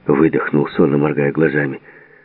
Выдохнул сонно, моргая глазами.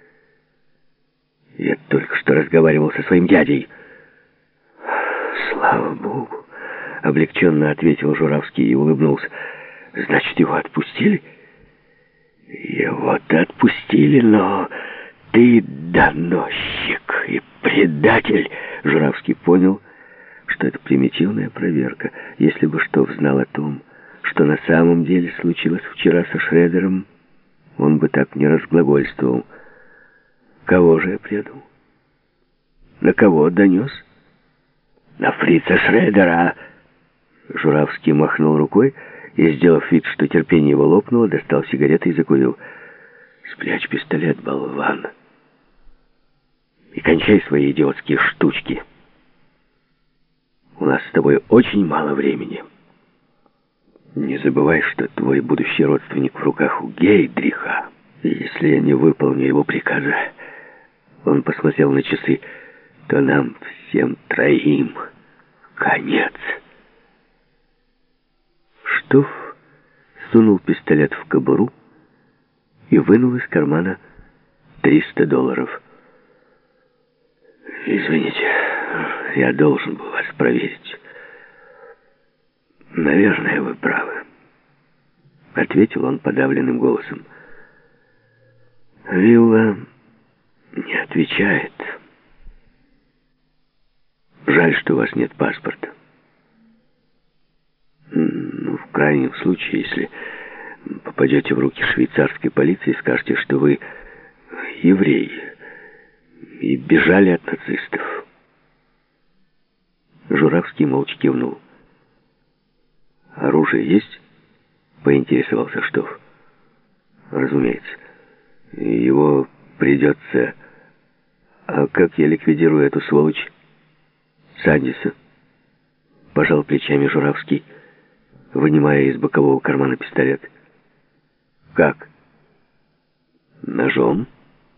«Я только что разговаривал со своим дядей». «Слава Богу!» — облегченно ответил Журавский и улыбнулся. «Значит, его отпустили?» «Его-то отпустили, но ты доносчик и предатель!» Журавский понял, что это примитивная проверка. Если бы Штоф знал о том, что на самом деле случилось вчера со Шредером, он бы так не разглагольствовал. Кого же я предал? На кого донес? На фрица Шредера! Журавский махнул рукой и, сделав вид, что терпение его лопнуло, достал сигареты и закурил. «Спрячь пистолет, болван, и кончай свои идиотские штучки. У нас с тобой очень мало времени. Не забывай, что твой будущий родственник в руках у Гейдриха. И если я не выполню его приказа, он посмотрел на часы, то нам всем троим конец». Штоф сунул пистолет в кобуру и вынул из кармана $300. «Извините, я должен был вас проверить. Наверное, вы правы», — ответил он подавленным голосом. «Вилла не отвечает. Жаль, что у вас нет паспорта. В крайнем случае, если попадете в руки швейцарской полиции, скажете, что вы еврей и бежали от нацистов». Журавский молча кивнул. «Оружие есть?» — поинтересовался Штоф. «Разумеется. Его придется... А как я ликвидирую эту сволочь?» «Сандиса», — пожал плечами Журавский, вынимая из бокового кармана пистолет. «Как? Ножом?»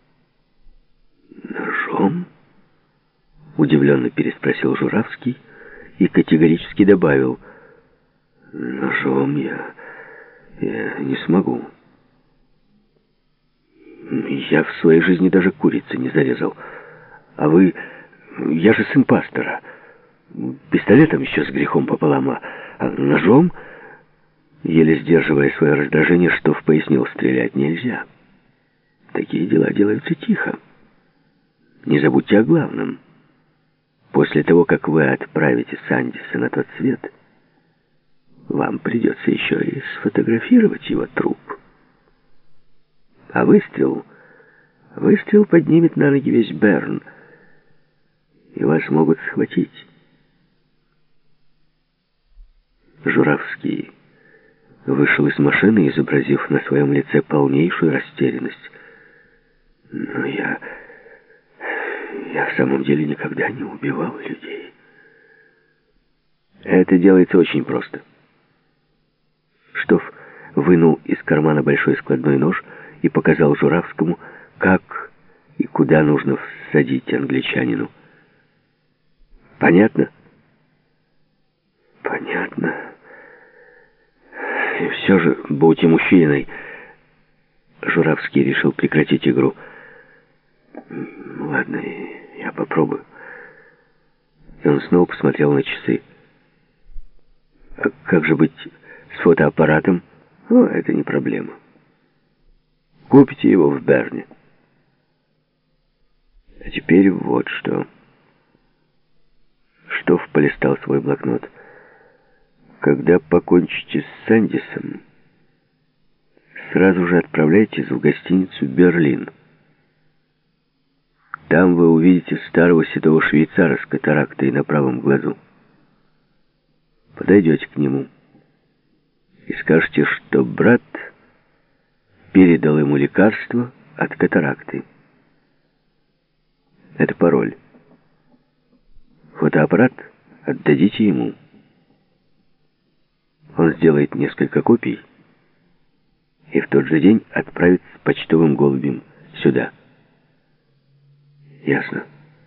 «Ножом?» — удивленно переспросил Журавский и категорически добавил: «Ножом я не смогу. Я в своей жизни даже курицы не зарезал. А вы... Я же сын пастора. Пистолетом еще с грехом пополам, а ножом...» Еле сдерживая свое раздражение, Штоф пояснил: «Стрелять нельзя. Такие дела делаются тихо. Не забудьте о главном. После того, как вы отправите Сандиса на тот свет, вам придется еще и сфотографировать его труп. А выстрел поднимет на ноги весь Берн, и вас могут схватить». Журавский вышел из машины, изобразив на своем лице полнейшую растерянность. «Но я в самом деле никогда не убивал людей». «Это делается очень просто». Штоф вынул из кармана большой складной нож и показал Журавскому, как и куда нужно всадить англичанину. «Понятно?» «Понятно. И все же, будьте мужчиной». Журавский решил прекратить игру. «Ладно, я попробую». И он снова посмотрел на часы. «А как же быть с фотоаппаратом?» «Это не проблема. Купите его в Берне. А теперь вот что». Штоф полистал свой блокнот. «Когда покончите с Сандисом, сразу же отправляйтесь в гостиницу «Берлин». Там вы увидите старого седого швейцара с катарактой на правом глазу. Подойдете к нему и скажете, что брат передал ему лекарство от катаракты. Это пароль. Фотоаппарат отдадите ему. Он сделает несколько копий и в тот же день отправит с почтовым голубем сюда». «Ясно.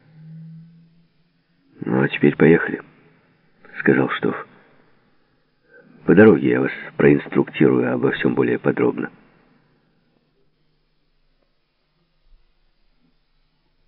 Ну, а теперь поехали», — сказал Штоф. «По дороге я вас проинструктирую обо всем более подробно».